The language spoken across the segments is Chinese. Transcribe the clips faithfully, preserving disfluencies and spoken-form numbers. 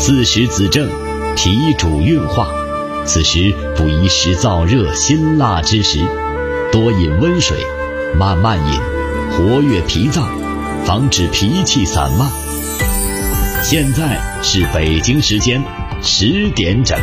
四时子正，脾主运化，此时不宜食燥热辛辣之食，多饮温水，慢慢饮，活跃脾脏，防止脾气散漫。现在是北京时间十点整。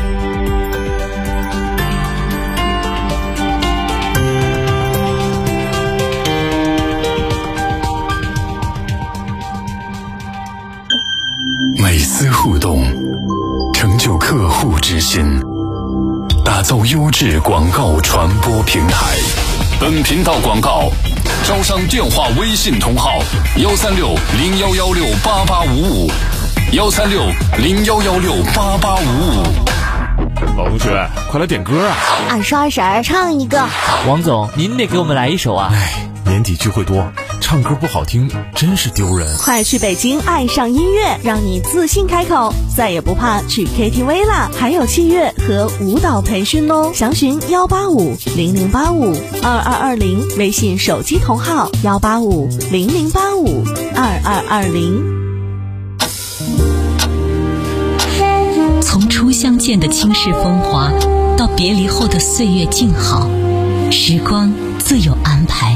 每丝互动，成就客户之心，打造优质广告传播平台。本频道广告招商电话微信同号幺三六零幺幺六八八五五幺三六零幺幺六八八五五。 老同学，快来点歌啊！ 二十二婶儿唱一个。 王总，您得给我们来一首啊！ 哎，年底聚会多，唱歌不好听真是丢人。 快去北京爱上音乐，让你自信开口，再也不怕去 K T V 啦！还有器乐和舞蹈培训哦，详询幺八五零零八五二二二零，微信手机同号幺八五零零八五二二二零。 从初相见的倾世风华，到别离后的岁月静好，时光自有安排。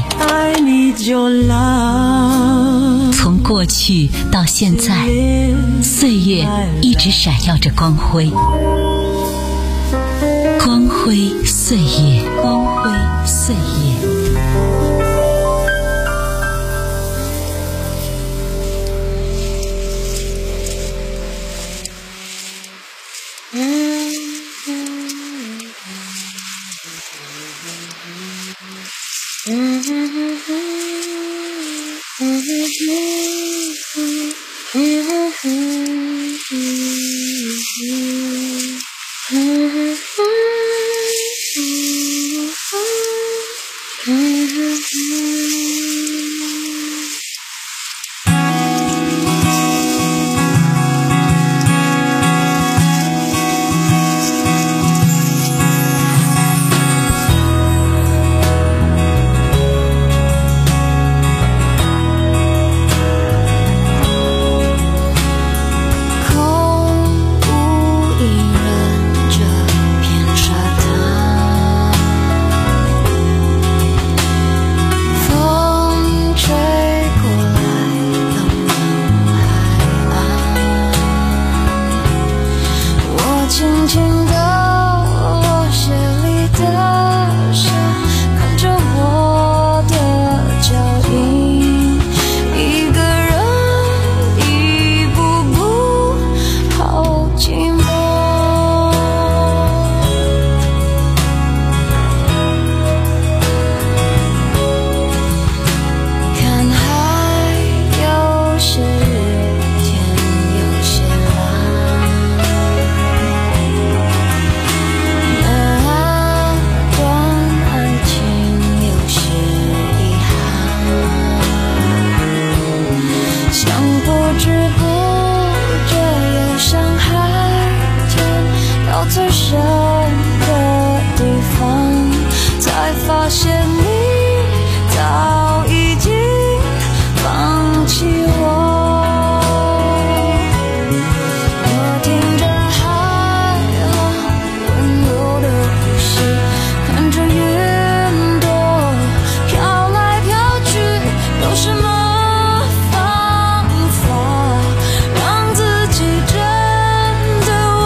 从过去到现在，岁月一直闪耀着光辉，光辉岁月，光辉岁月。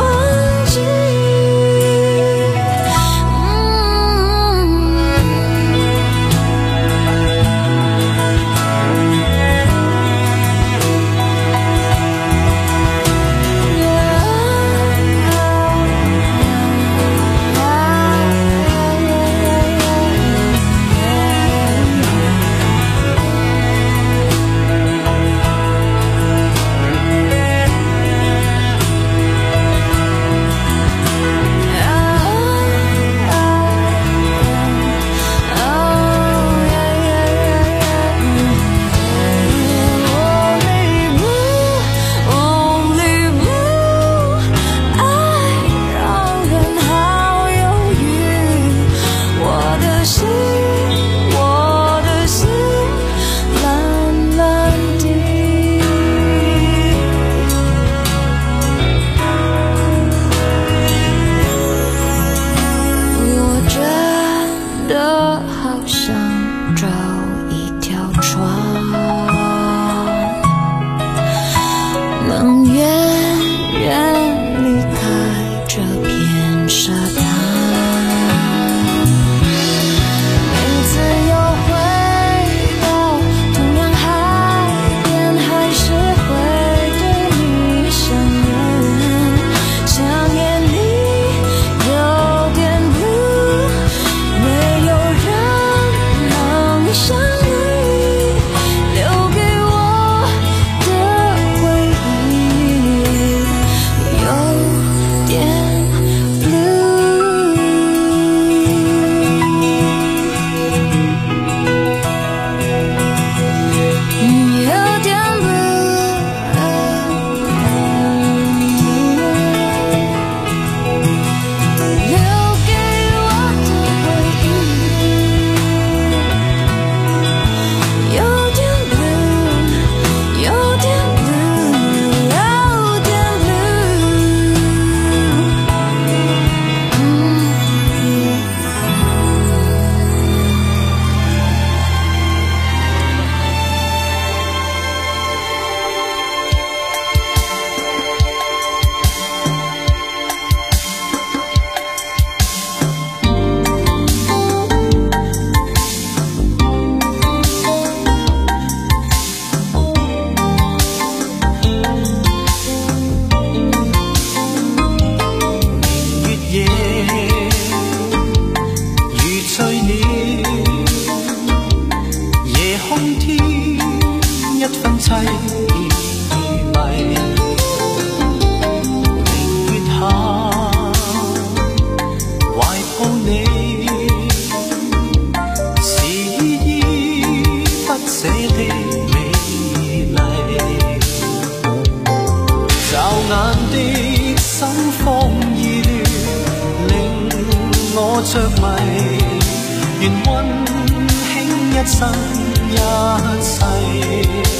嗯这片沙滩。每次又回到同样海边，还是会对你想念，想念你有点 blue， 没有人让你想你，留给我的回忆有点 blue。 有点 blue， 留给我的回忆有点 blue， 有点 blue， 有点 blue。 明月夜如醉了，夜空天一分凄迷。明月下懷抱你，是依依不捨的美麗。驟眼的心慌意亂，令我着迷。願溫馨一生一世，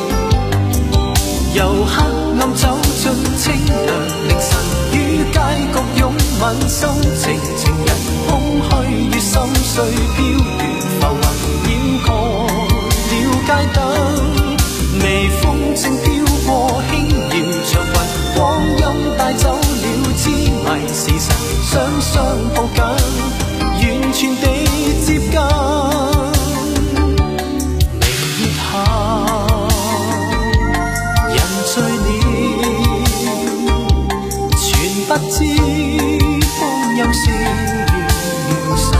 由黑暗走進清涼，凌晨與街角擁吻，心情情人空虛與心碎飄遠，浮雲掩蓋了街燈，微風正飄過輕搖長雲，光陰帶走了痴迷，時辰雙雙抱緊，完全地接近。明月下人醉了，全不知光陰消逝。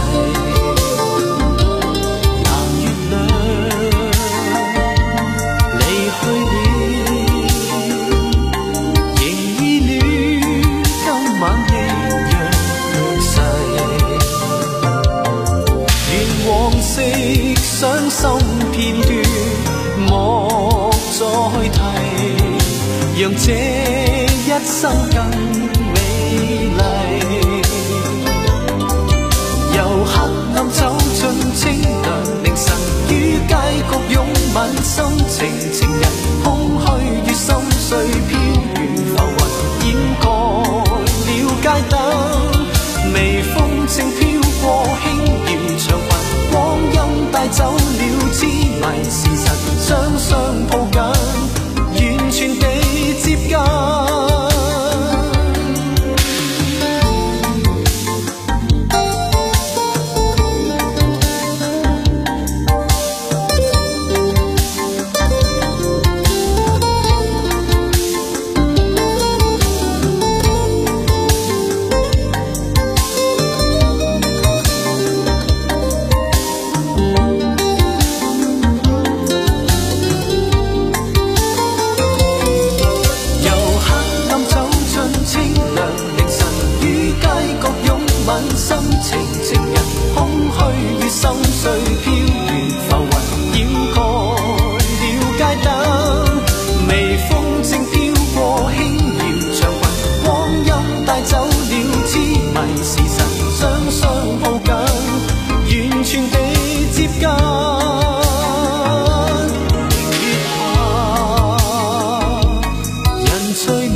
藍月亮離去了，仍依戀今晚夕陽逝。願往昔傷心片段莫再提，讓這一生更美麗。由黑暗走進清涼，凌晨於街角擁吻，心情情人空虛與心碎飄遠，浮雲掩蓋了街燈，微風正飄過輕搖長雲，光陰帶走了痴迷，時辰雙雙抱緊，完全地接近。心情情人空虛與心碎飄遠，浮雲掩蓋了街燈，微風正飄過輕搖長雲，光陰帶走了痴迷，時辰雙雙抱緊，完全地接近。明月下人醉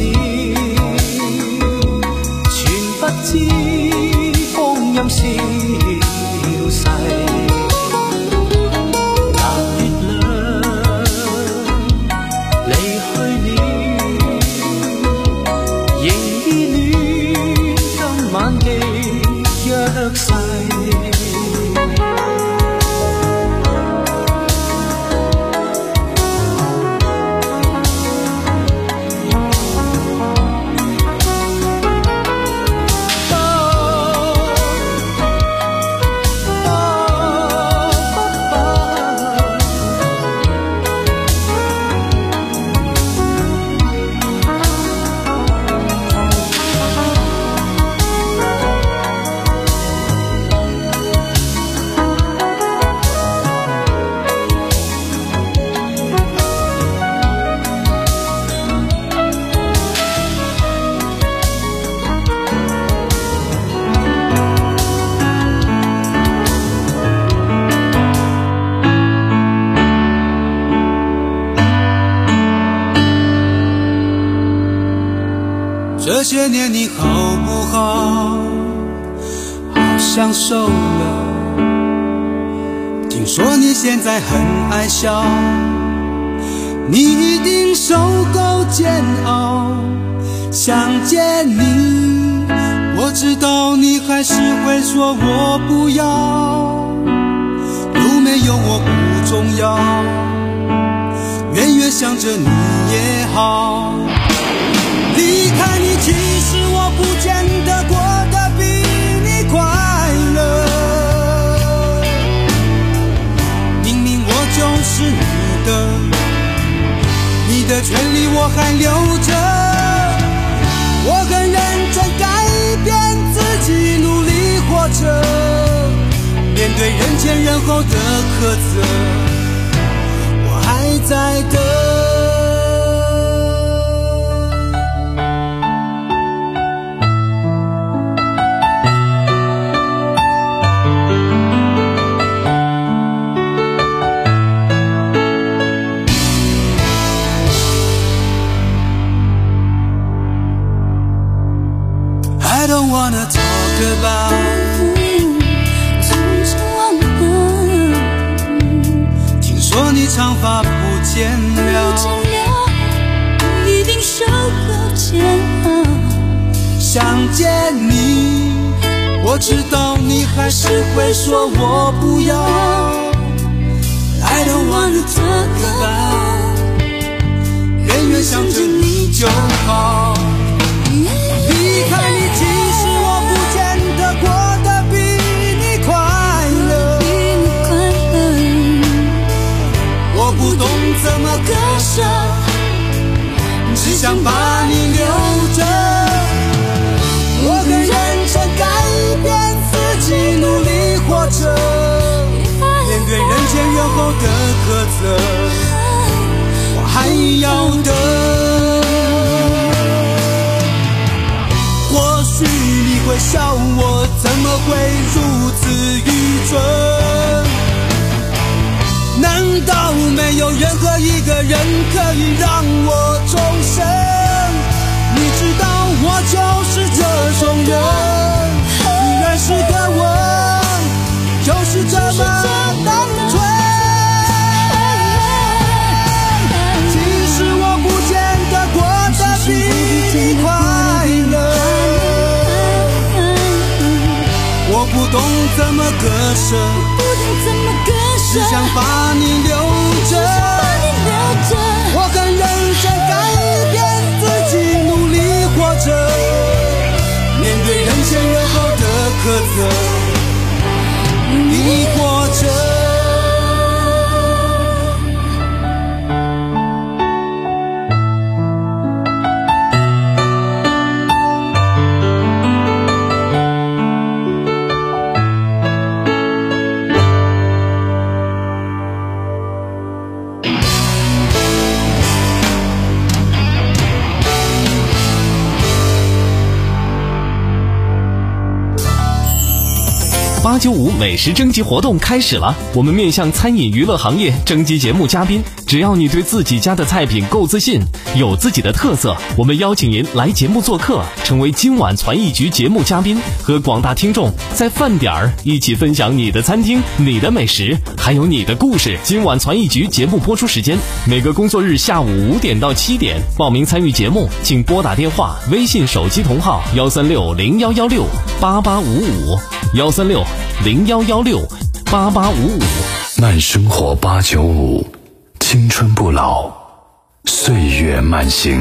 了，全不知音消逝。藍月亮離去了，仍依戀得晒。这些年你好不好？好像瘦了。听说你现在很爱笑，你一定受够煎熬。想见你，我知道你还是会说我不要。有没有我不重要，远远想着你也好。离开你，其实我不见得过得比你快乐。明明我就是你的，你的权利我还留着。我很认真改变自己，努力活着，面对人前人后的苛责，我还在等。I don't wanna talk about 从前忘了， 听说你长发不见了， 不见了，一定受够煎熬。 想见你，我知道你还是会说我不要。I don't wanna talk about 远远想着你就好。离开你，其实我不见得过得比你快乐。我不懂怎么割舍，只想把你留着。我很认真改变自己，努力活着，面对人前人后的苛责，我还要等。或许你会笑我怎么会如此愚蠢，难道没有任何一个人可以让我重生？你知道我就是这种人，依然是个我，就是这么单纯。其实我不见得过得比你快乐，我不懂怎么割舍，只想把你留着。我很认真改变自己，努力活着，面对人前人后的苛责，你活着。 八九五美食征集活动开始了，我们面向餐饮娱乐行业征集节目嘉宾， 只要你对自己家的菜品够自信，有自己的特色，我们邀请您来节目做客，成为今晚传艺局节目嘉宾，和广大听众在饭点儿一起分享你的餐厅、你的美食，还有你的故事。今晚传艺局节目播出时间，每个工作日下午五点到七点。报名参与节目，请拨打电话、微信手机同号幺三六零幺幺六八八五五幺三六零幺幺六八八五五。 慢生活八九五，青春不老，岁月慢行。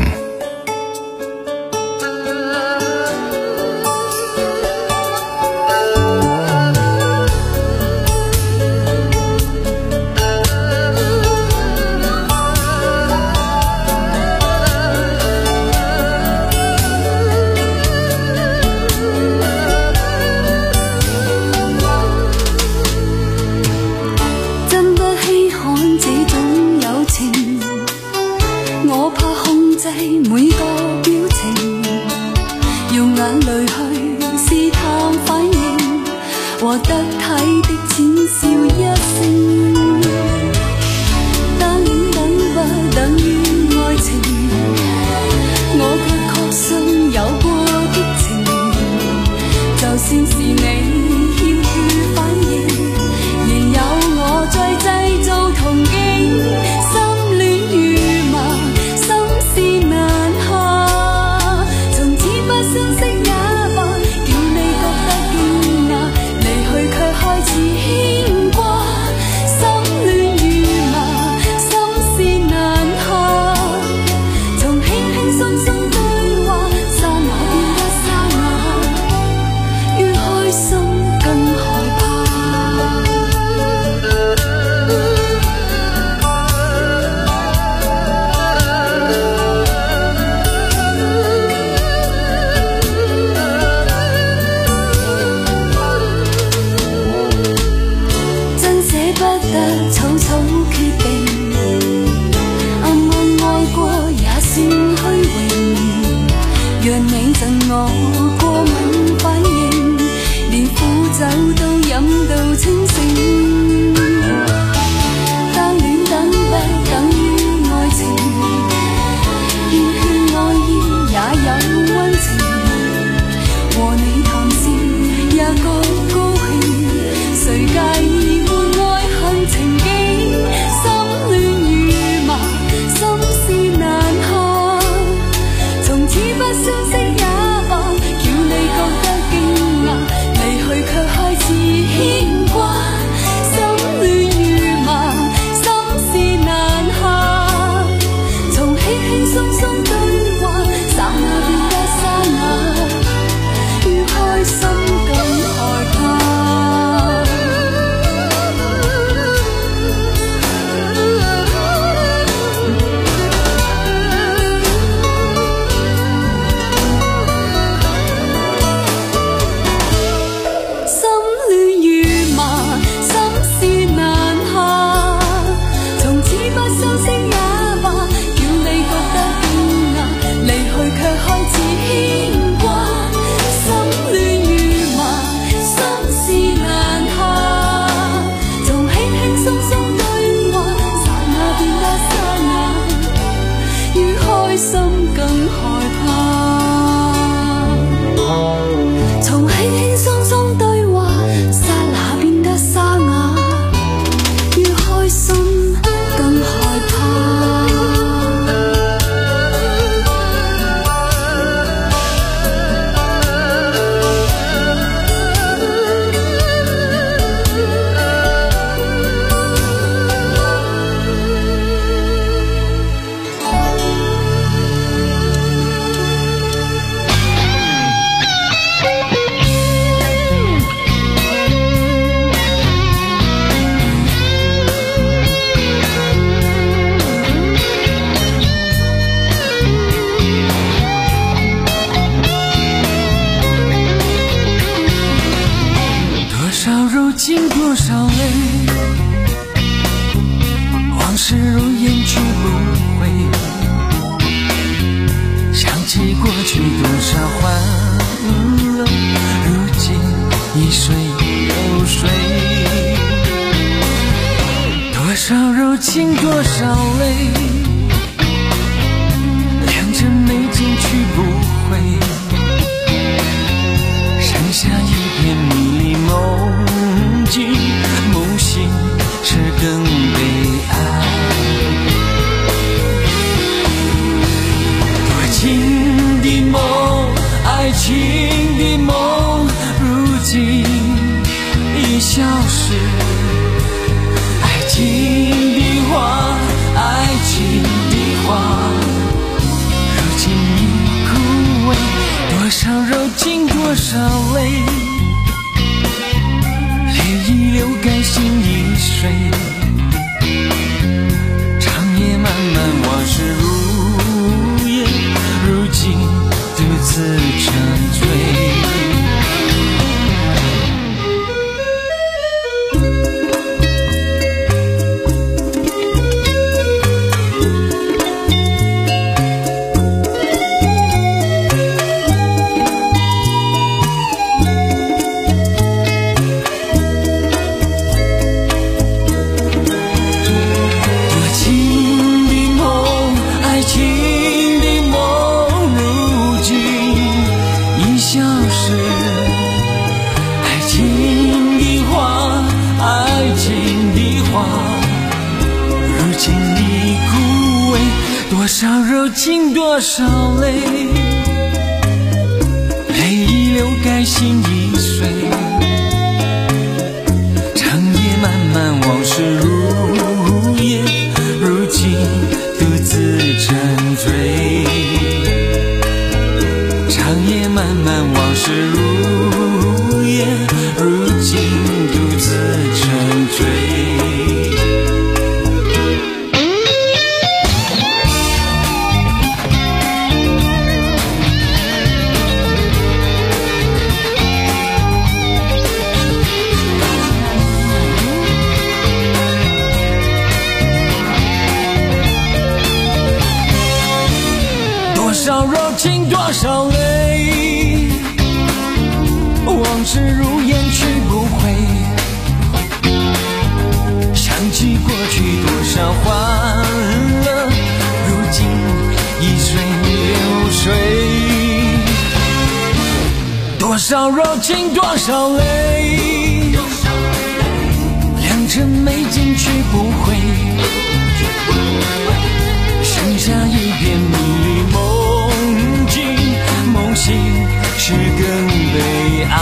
每個表情，用眼淚去試探反應，獲得體的淺笑一聲。單戀等不等於愛情，我卻確信有過激情，就算是你欠缺反應，仍有我在製造途徑。 情多少泪，两针没进去不回，剩下一片迷离梦境，梦醒是更悲哀。多情的梦，爱情的梦，如今已消失。爱情的花，爱情的花，如今已枯萎。多少柔情，多少泪，泪已流干心已碎。长夜漫漫，往事如烟，如今独自沉醉。多少柔情，多少泪，泪已流干心已碎。长夜漫漫，往事如烟，如今独自沉醉。长夜漫漫，往事如烟，如今独自沉醉。多少柔情，多少泪，往事如烟去不回。想起过去多少欢乐，如今已随流水。多少柔情，多少泪，良辰美景去不回。剩下一片迷离梦境，梦醒是更悲哀。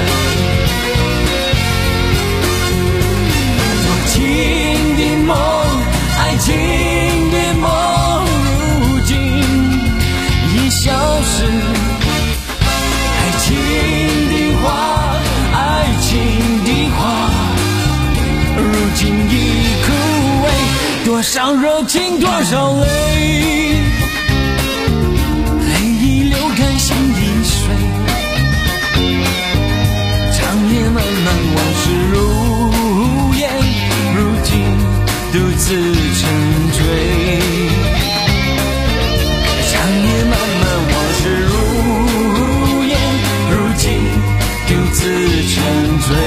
多情的梦，爱情的梦，如今已消失。爱情的花，爱情的花，如今已枯萎。多少柔情，多少泪，泪已流干心已碎。长夜漫漫，往事如烟，如今独自沉醉。长夜漫漫，往事如烟，如今独自沉醉。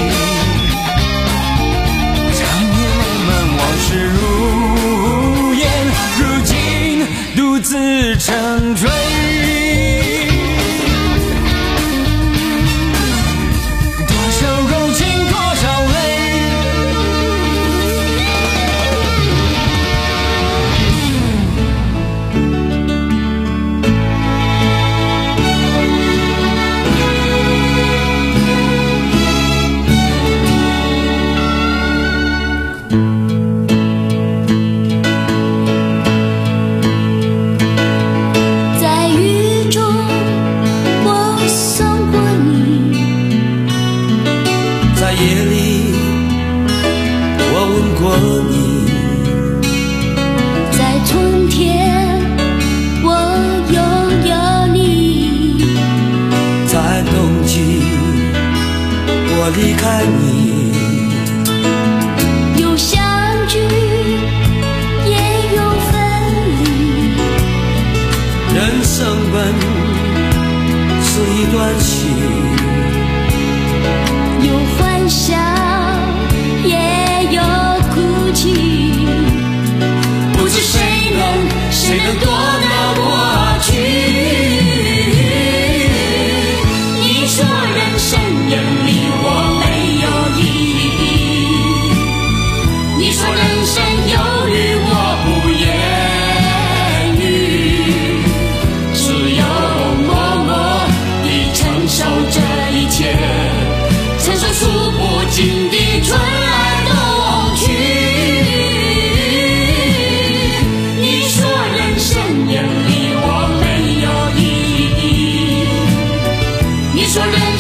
长夜漫漫，往事如烟，如今独自沉醉。多少柔情，多少泪， 在雨中我送过你， 在夜里我吻过你， 在春天我拥有你， 在冬季我离开你。 有相聚也有分离， 人生本是一段戏， 有欢笑也有哭泣。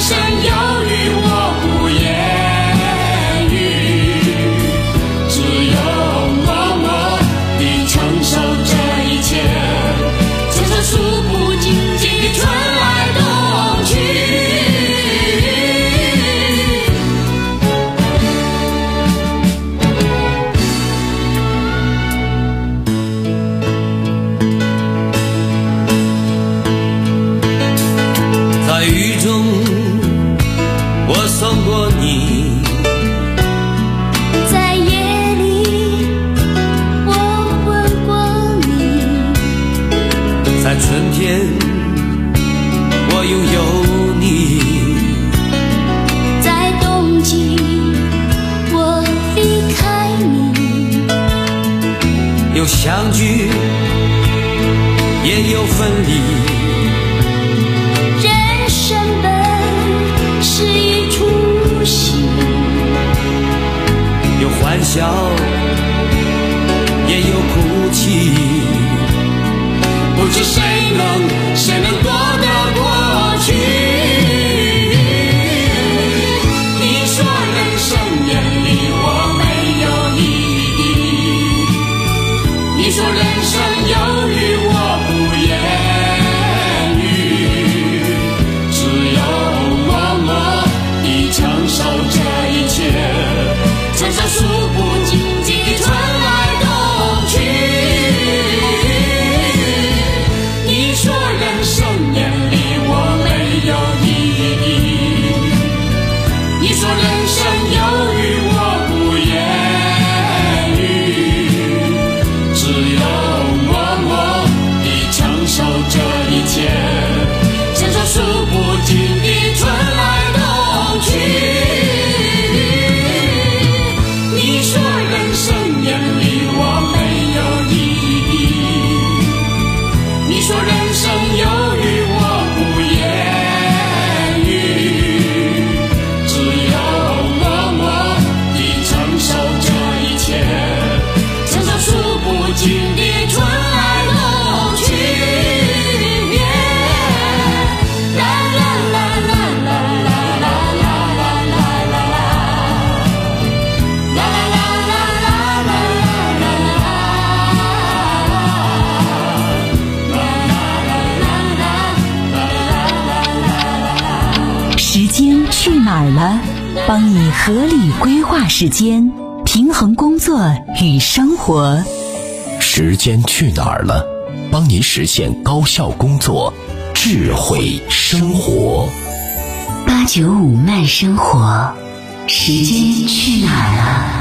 生有余我不言语，只有默默地承受这一切，承受数不尽的春来冬去。在雨中我送过你， 在夜里我吻过你， 在春天我拥有你， 在冬季我离开你， 有相聚也有分离， 人生本是一出戏， 有欢笑也有哭泣，不知谁能谁能夺得过去。你说人生眼里我没有意义，你说人生有余我不言语，只有默默地承受这一切，承受数不尽的春来冬去。你说人生眼里我没有意义，你说人生有余我不言语，只有默默地承受这一切，承受数不尽的春来冬去。你说人生眼里我没有意义，你说人生有余我不言语，只有默默地承受这一切，承受数不尽的春来冬去。啦啦啦啦啦啦啦啦啦啦啦啦，啦啦啦啦啦啦啦啦。 时间去哪儿了？帮你合理规划时间，平衡工作与生活。 时间去哪儿了？帮你实现高效工作，智慧生活。 八九五慢生活，时间去哪儿了？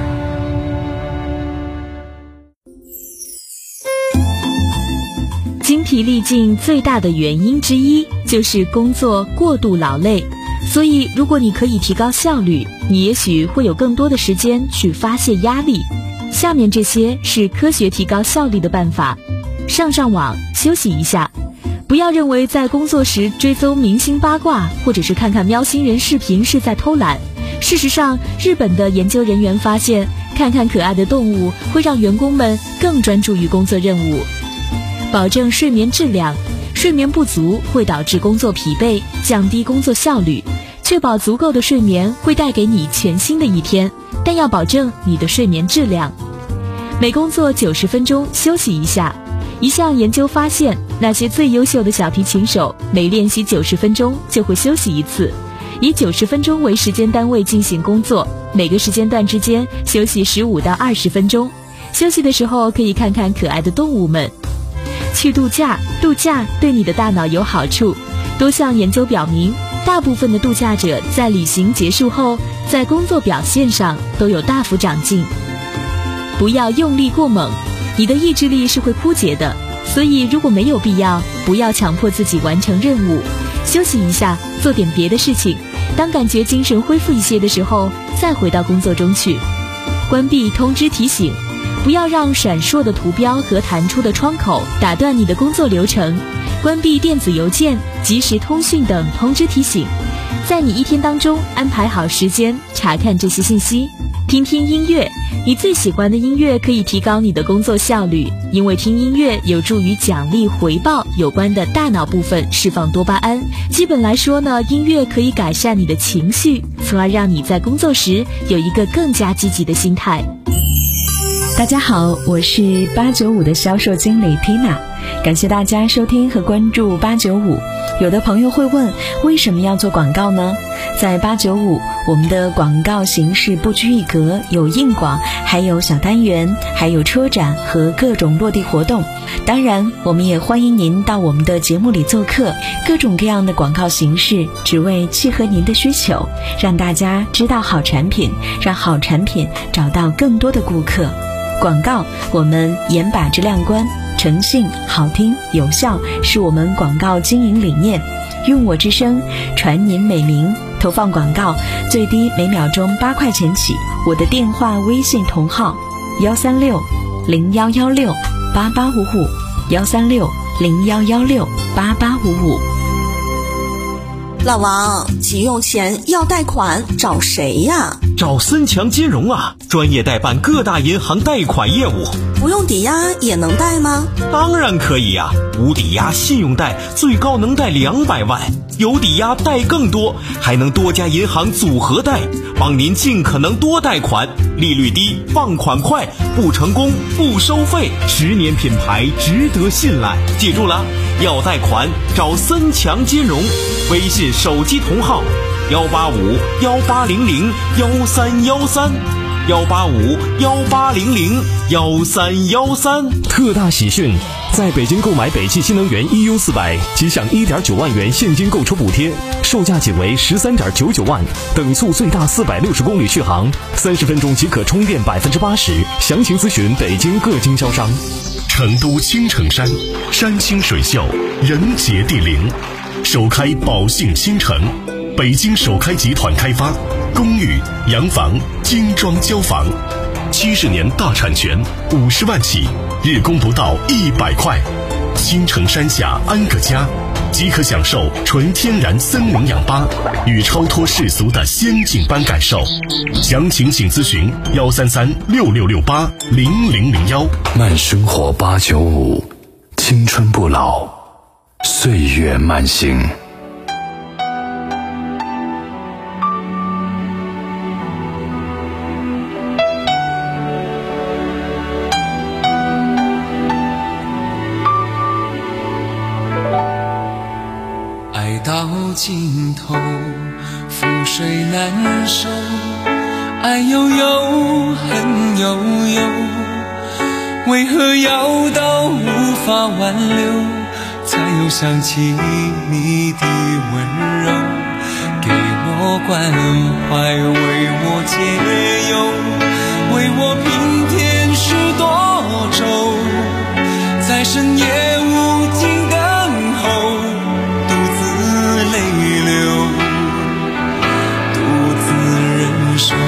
精疲力尽最大的原因之一就是工作过度劳累，所以如果你可以提高效率，你也许会有更多的时间去发泄压力。下面这些是科学提高效率的办法：上上网，休息一下。不要认为在工作时追踪明星八卦或者是看看喵星人视频是在偷懒。事实上，日本的研究人员发现，看看可爱的动物会让员工们更专注于工作任务。保证睡眠质量，睡眠不足会导致工作疲惫，降低工作效率。确保足够的睡眠会带给你全新的一天，但要保证你的睡眠质量。每工作九十分钟休息一下。一项研究发现，那些最优秀的小提琴手每练习九十分钟就会休息一次，以九十分钟为时间单位进行工作，每个时间段之间休息十五到二十分钟。休息的时候可以看看可爱的动物们。去度假，度假对你的大脑有好处。多项研究表明，大部分的度假者在旅行结束后，在工作表现上都有大幅长进。不要用力过猛，你的意志力是会枯竭的，所以如果没有必要，不要强迫自己完成任务，休息一下，做点别的事情。当感觉精神恢复一些的时候，再回到工作中去。关闭通知提醒，不要让闪烁的图标和弹出的窗口打断你的工作流程。关闭电子邮件、即时通讯等通知提醒，在你一天当中安排好时间查看这些信息。 听听音乐，你最喜欢的音乐可以提高你的工作效率，因为听音乐有助于奖励回报有关的大脑部分释放多巴胺。基本来说呢，音乐可以改善你的情绪，从而让你在工作时有一个更加积极的心态。 大家好，我是八九五的销售经理 Tina， 感谢大家收听和关注八九五。有的朋友会问，为什么要做广告呢？在八九五，我们的广告形式不拘一格，有硬广，还有小单元，还有车展和各种落地活动。当然，我们也欢迎您到我们的节目里做客，各种各样的广告形式，只为契合您的需求，让大家知道好产品，让好产品找到更多的顾客。广告，我们严把质量关，诚信、好听、有效是我们广告经营理念。用我之声传您美名，投放广告最低每秒钟八块钱起。我的电话微信同号幺三六零幺幺六八八五五幺三六零幺幺六八八五五。 老王，急用钱要贷款找谁呀？ 找森强金融啊，专业代办各大银行贷款业务。 不用抵押也能贷吗？ 当然可以呀、啊，无抵押信用贷最高能贷两百万，有抵押贷更多，还能多家银行组合贷，帮您尽可能多贷款，利率低，放款快，不成功不收费，十年品牌值得信赖。记住了，要贷款找森强金融，微信手机同号幺八五幺八零零幺三幺三。幺八五幺八零零幺三幺三。 特大喜讯，在北京购买北汽新能源 E U 四百，即享一点九万元现金购车补贴，售价仅为十三点九九万，等速最大四百六十公里续航，三十分钟即可充电百分之八十。详情咨询北京各经销商。 成都青城山，山清水秀，人杰地灵，首开宝兴新城，北京首开集团开发公寓、洋房、精装交房，七十年大产权，五十万起，日供不到一百块。青城山下安个家，即可享受纯天然森林氧吧与超脱世俗的仙境般感受。详情请咨询幺三三六六六八零零零幺。 慢生活八九五，青春不老，岁月慢行。 到尽头，覆水难收，爱悠悠，恨悠悠，为何要到无法挽留，才又想起你的温柔，给我关怀，为我解忧，为我平添许多愁，在深夜无尽等候，泪流，独自忍受。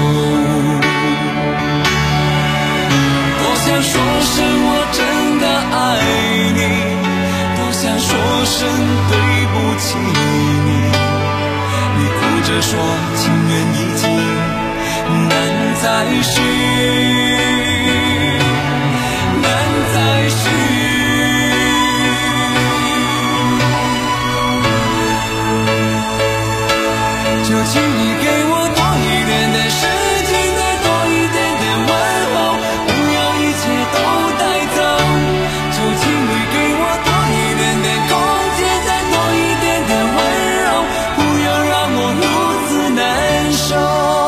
多想说声我真的爱你，多想说声对不起你，你哭着说情缘已尽，难再续，难再续。就请你给我多一点点时间，再多一点点问候，不要一切都带走。就请你给我多一点点空间，再多一点点温柔，不要让我如此难受。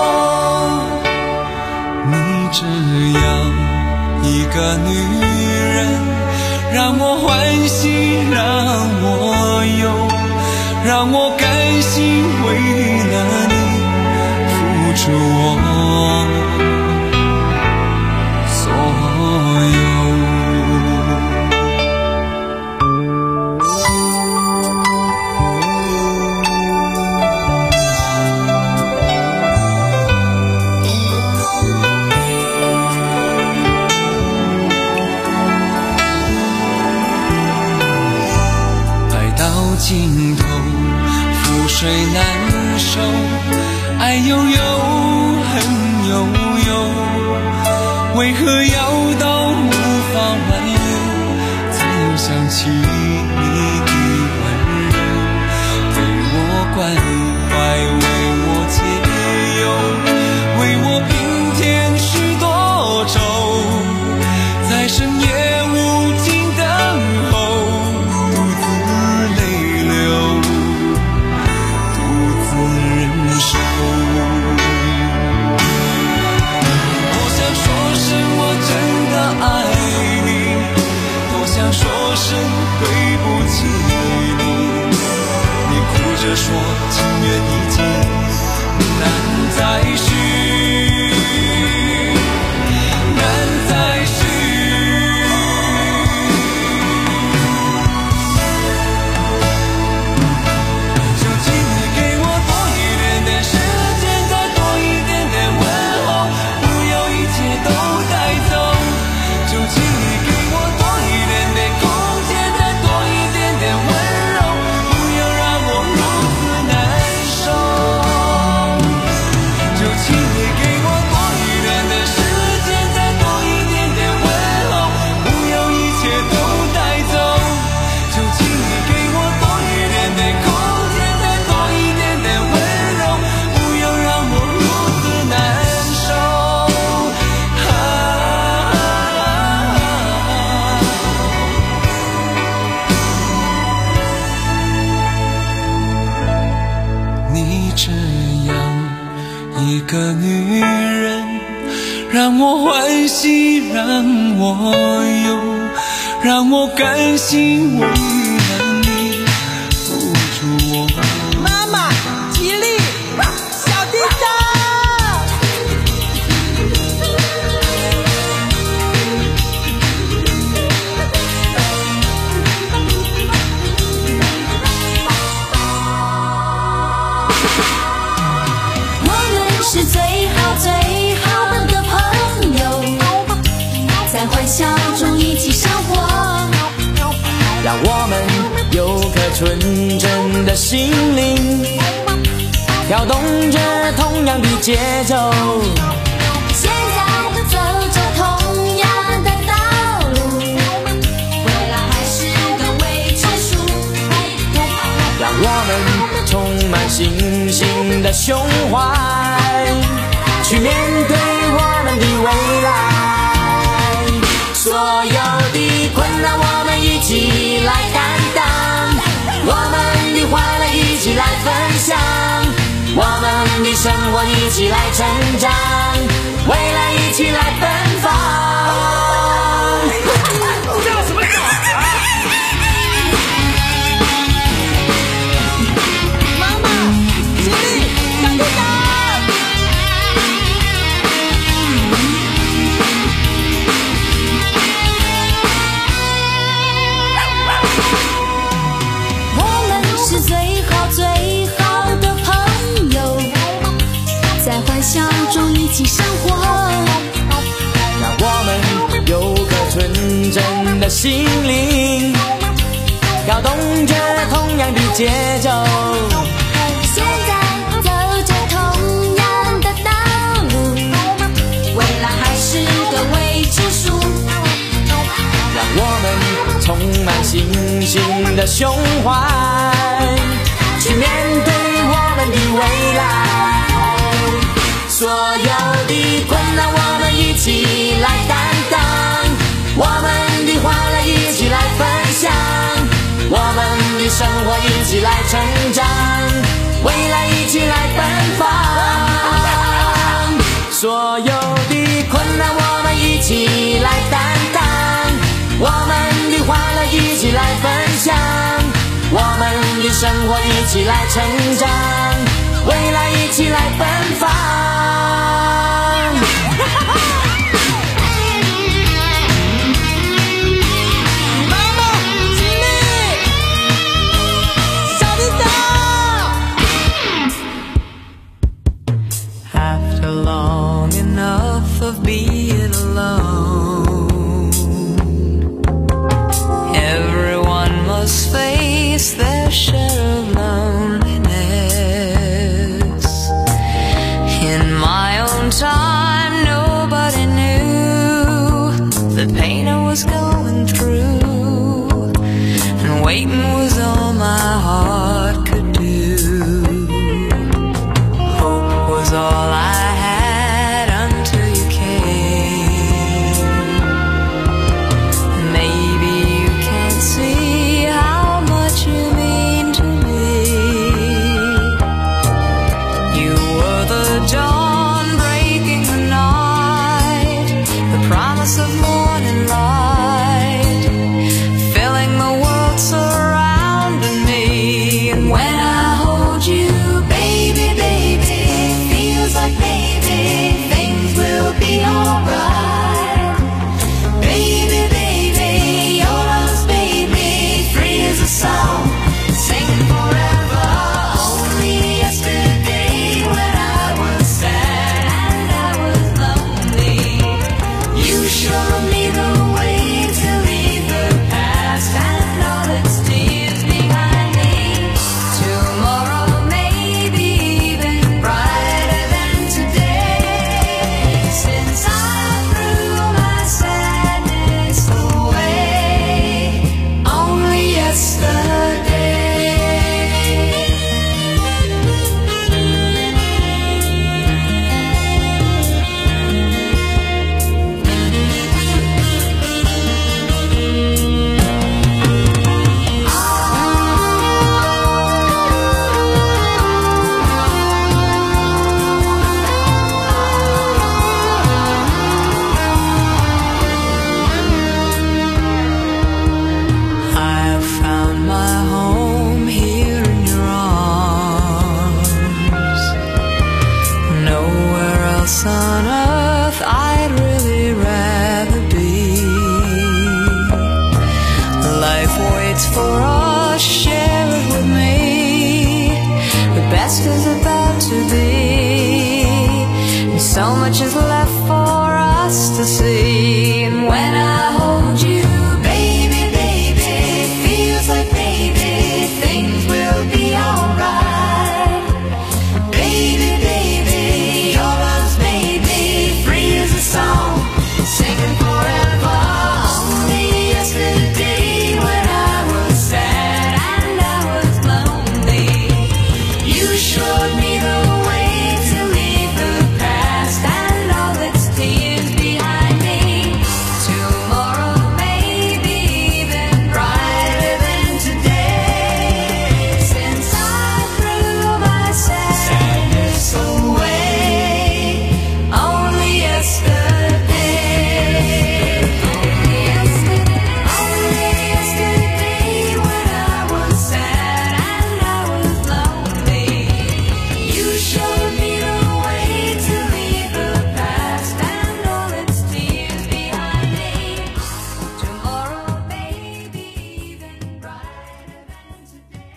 你这样一个女人，让我欢喜，让我忧，让我甘心为了你付出我所有。爱到尽头，覆水难收，爱悠悠，恨悠为何要到无法挽留，才又想起你的温柔，为我关怀，为我解忧，为我平添许多愁，在深夜无尽等候，独自泪流，独自忍受。说声对不起你，你哭着说情缘已尽，难再续，难再续。究竟你给我多一点点时间，再多一点点问候，不要一切都带走。究竟你给我多一点点空间，再多一点点温柔，不要让我如此难受。究竟你给我多一点点时间，再多一点点温柔，不要一切都带走。究竟你给我多一点点空间，再多一点点温柔，不要让我如此难受。你这样一个女人，让我欢喜，让我忧，让我甘心为了你付出我。 妈妈，吉利，小叮当。 是最好最好的朋友，在欢笑中一起生活， 让我们有颗纯真的心灵，跳动着同样的节奏。 现在走着同样的道路，未来还是个未知数， 让我们充满信心的胸怀，去面对我们的未来。所有的困难我们一起来担当，我们的快乐一起来分享，我们的生活一起来成长，未来一起来奔放。 叫什么叫啊？妈妈，吉利，小叮当。 欢笑中一起生活， 让我们有颗纯真的心灵，跳动着同样的节奏。 现在走着同样的道路，未来还是个未知数， 让我们充满信心的胸怀，去面对我们的未来。所有的困难我们一起来担当，我们的快乐一起来分享，我们的生活一起来成长，未来一起来奔放。所有的困难我们一起来担当，我们的快乐一起来分享，我们的生活一起来成长，未来一起来奔放。 After long enough of being alone, everyone must face their share of loneliness. In my own time, nobody knew You were the dawn breaking the night, the promise of morning light, filling the world surrounding me. And when I hold you, baby, baby, feels like maybe things will be alright. Baby, baby, your love's made me free as a song, singing forever. Only yesterday when I was sad and I was lonely, you showed me the way to leave the past and all its tears behind me. Tomorrow may be even brighter than today, since I threw my sadness away. Only yesterday. I've found my home here in your arms. Nowhere else on earth I'd really rather be. Life waits for us, share it with me. The best is about to be, and so much is left for us to see. And when I hold you, baby, baby, feels like maybe things will be alright. Baby, baby, your love's made me free as a song, singing forever. Only yesterday when I was sad and I was lonely, you showed me the way to leave the past and all its tears behind me. Tomorrow may be even brighter than today, since I threw my sadness away. Only yesterday. Only yesterday. Only yesterday when I was sad and I was lonely, you showed me the way to leave the past and all its tears behind me. Tomorrow may be even brighter than today.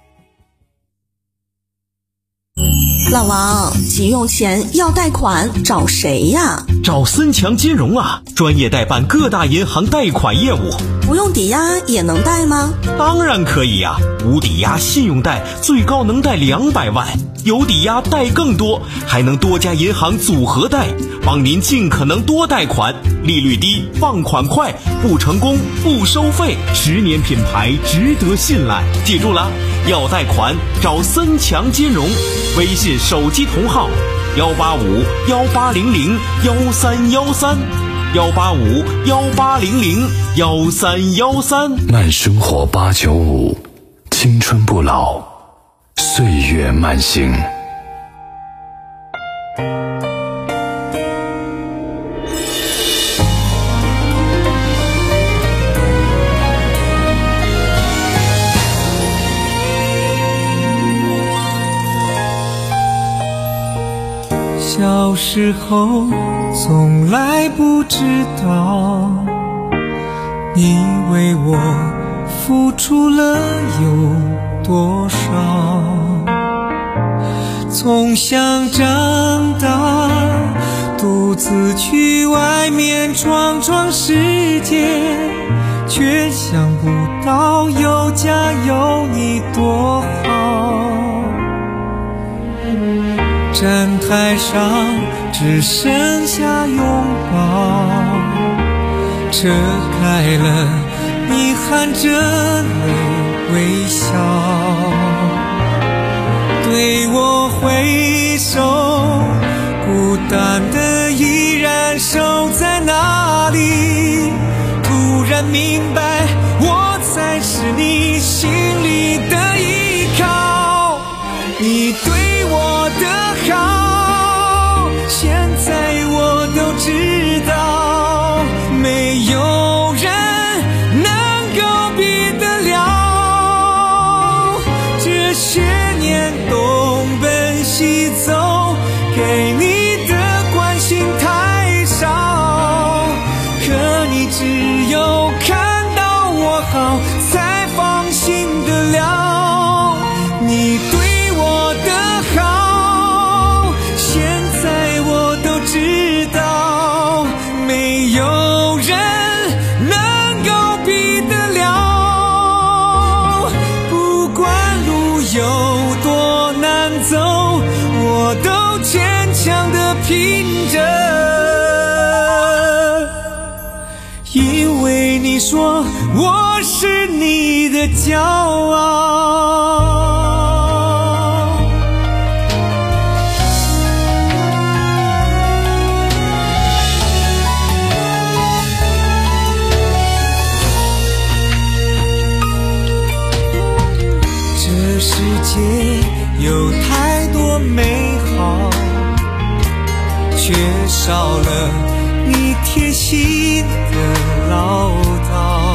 老王，急用钱要贷款，找谁呀？ 找森强金融啊，专业代办各大银行贷款业务。 不用抵押也能贷吗？ 当然可以呀、无抵押信用贷最高能贷两百万，有抵押贷更多，还能多家银行组合贷，帮您尽可能多贷款，利率低，放款快，不成功不收费，十年品牌值得信赖。记住了，要贷款找森强金融，微信手机同号幺八五幺八零零幺三幺三。幺八五幺八零零幺三幺三， 慢生活八九五，青春不老，岁月慢行。 小时候从来不知道，你为我付出了有多少。从想长大，独自去外面闯闯世界，却想不到有家有你多好。站台上只剩下拥抱，车开了，你含着泪微笑，对我挥手，孤单的依然守在那里。突然明白，我才是你心里的依靠，你对我的西走，给你的关心太少，可你只有看到我好才放心得了。你对我的好，现在我都知道，没有人能够比得了。不管路有多难走，我都坚强地拼着，因为你说我是你的骄傲。这世界有太多美好，缺少了你贴心的唠叨。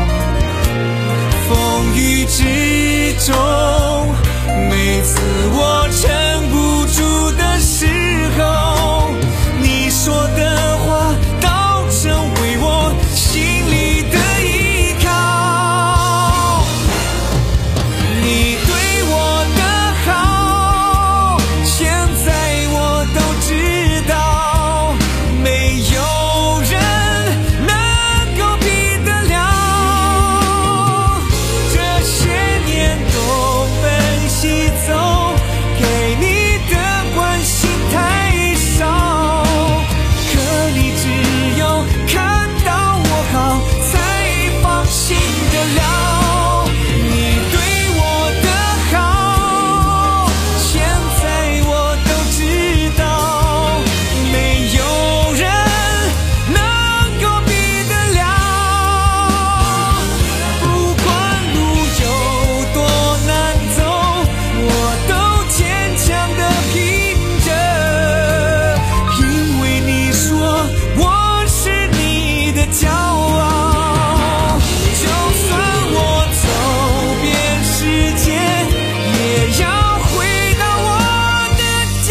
风雨之中，每次我撑不住的时候，你说的话都成为我心里的依靠。你对我的好，现在我都知道，没有人能够比得了。这些年东奔西走，给你的关心太少，可你只有看到我好才放心得了。你对我的好，现在我都知道，没有人能够比得了。不管路有多难走，我都坚强地拼着，因为你说我是你的骄傲。就算我走遍世界，也要回到我的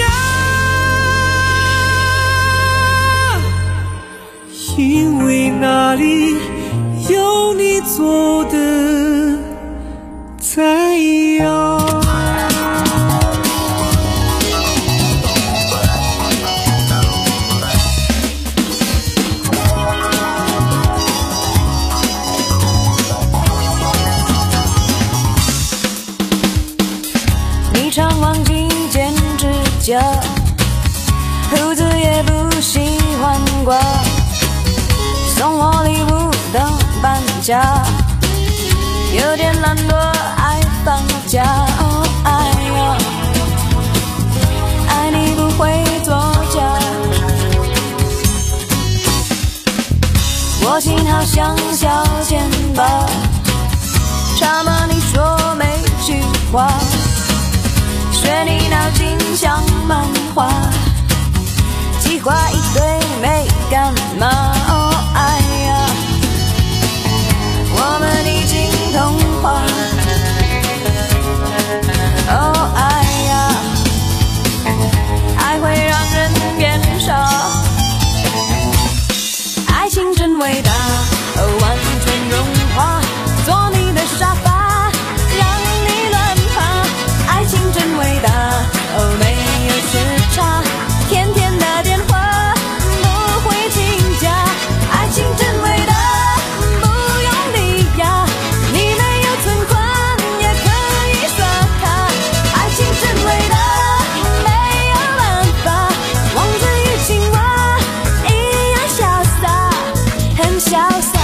家，因为那里有你做的菜肴。 你常忘记剪指甲，胡子也不喜欢刮，送我礼物等搬家，有点懒惰爱放假。哦，爱呀，爱你不会作假，我心好像小钱包，插满你说每句话，学你脑筋像漫画，计划一堆没干嘛。哦，爱呀，我们已经通话。哦，爱呀，爱会让人变傻，爱情真伟大，哦，完全融化，做你的沙发，让你乱爬。爱情真伟大，哦，没有时差，甜甜的电话不会请假。爱情真伟大，不用理呀，你没有存款也可以刷卡。爱情真伟大，没有办法，王子与青蛙一样潇洒，很潇洒。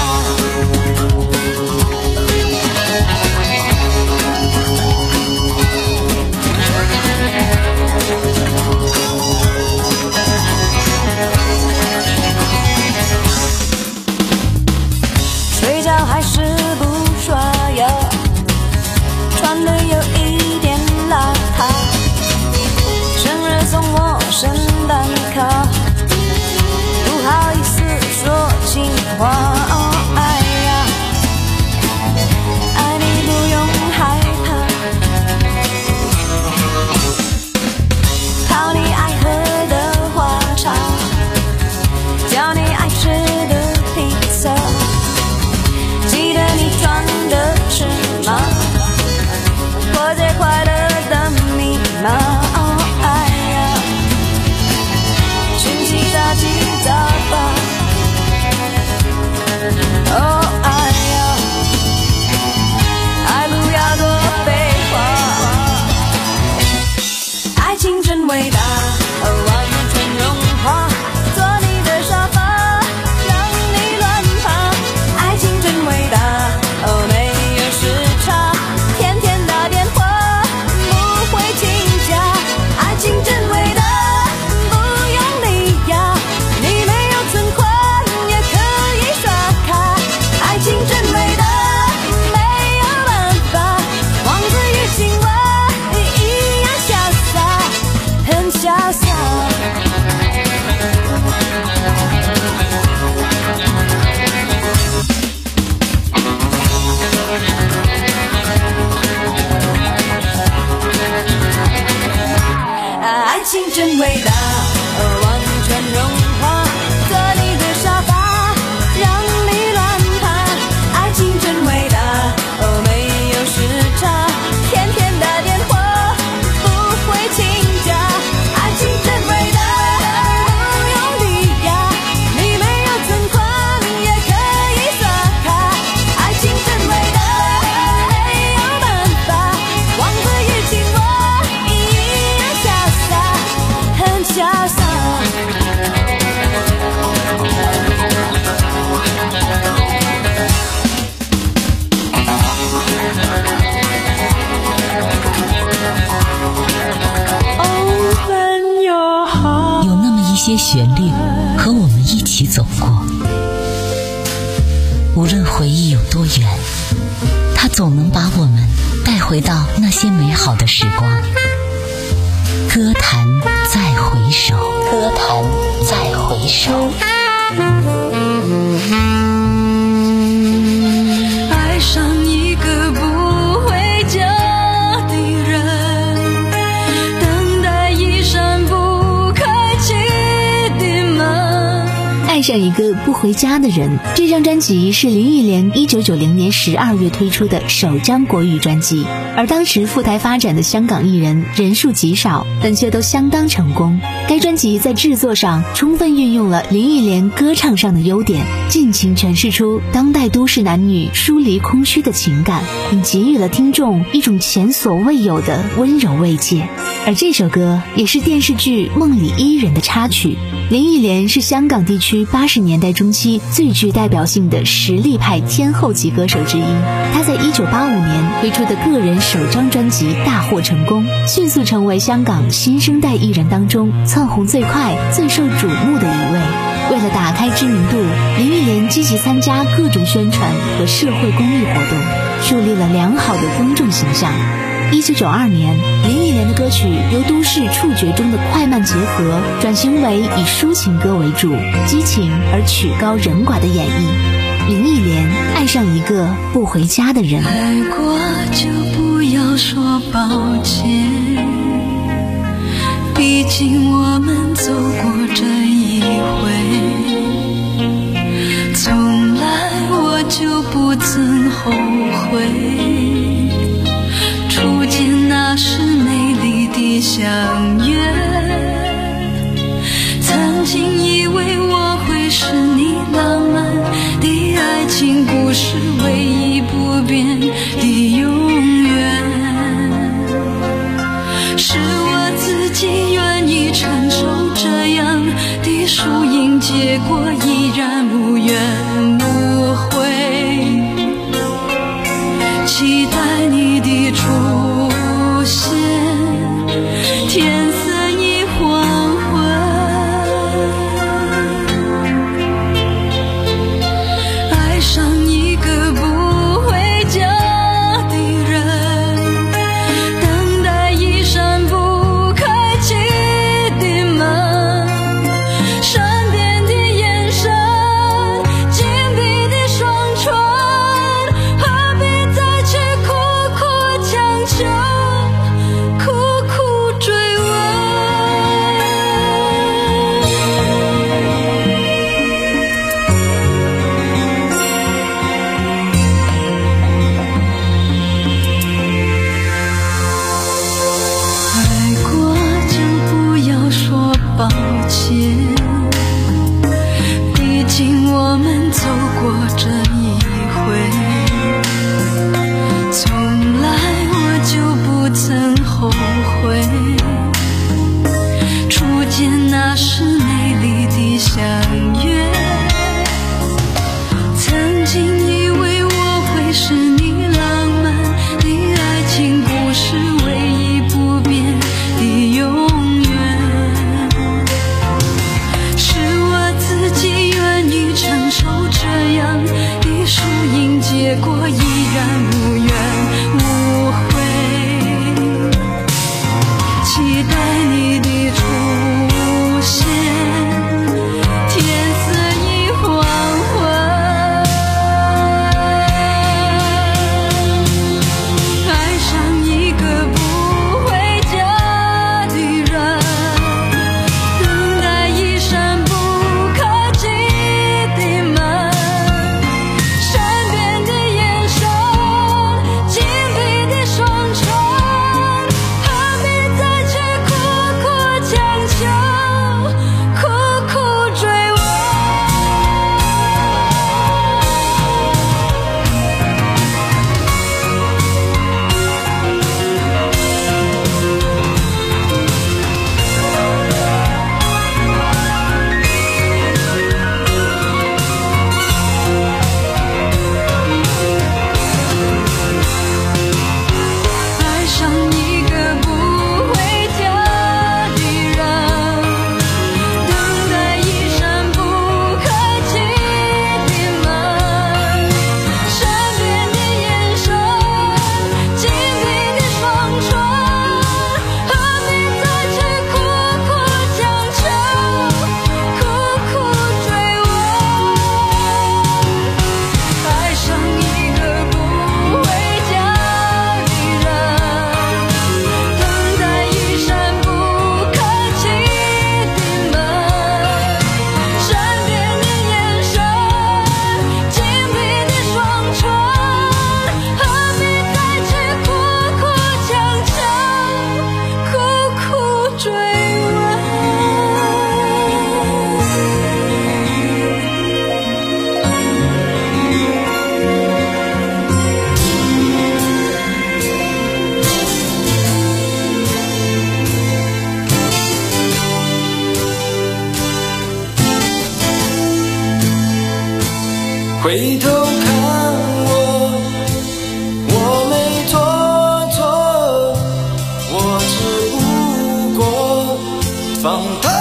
睡觉还是不刷牙，穿的有一点邋遢，生日送我圣诞卡，不好意思说情话。哦，爱呀，爱你不用害怕， 爱情真伟大，完全融化，做你的沙发，让你乱爬。爱情真伟大，没有时差，天天打电话，不会请假。爱情真伟大，不用抵押，你没有存款也可以刷卡。爱情真伟大，没有办法，王子与青蛙一样潇洒，很潇洒。 有那么一些旋律和我们一起走过，无论回忆有多远，它总能把我们带回到那些美好的时光。歌坛再回首，歌坛再回首。 爱上一个不回家的人，等待一扇不开启的门。 爱上一个不回家的人，这张专辑是林忆莲一九九零年十二月推出的首张国语专辑，而当时赴台发展的香港艺人人数极少，但却都相当成功。该专辑在制作上充分运用了林忆莲歌唱上的优点，尽情诠释出当代都市男女疏离空虚的情感，并给予了听众一种前所未有的温柔慰藉。而这首歌也是电视剧《梦里伊人》的插曲。林忆莲是香港地区八十年代中期最具代表性的实力派天后级歌手之一。她在一九八五年推出的个人首张专辑大获成功，迅速成为香港新生代艺人当中窜红最快、最受瞩目的一位。为了打开知名度，林忆莲积极参加各种宣传和社会公益活动，树立了良好的公众形象。一九九二年，林忆莲的歌曲由都市触觉中的快慢结合，转型为以抒情歌为主，激情而曲高人寡的演绎。林忆莲爱上一个不回家的人。 爱过就不要说抱歉，毕竟我们走过这一回，从来我就不曾后悔，初见那是美丽的相约，曾经以为我会是你浪漫的爱情故事唯一不变的永远，是我自己愿意承受这样的输赢结果，依然无怨无悔，期待你的出现，天色已黄昏，爱上一个不回家的人，等待一扇不开启的门，善变的眼神，惊回头看我，我没做错，我只不过放荡。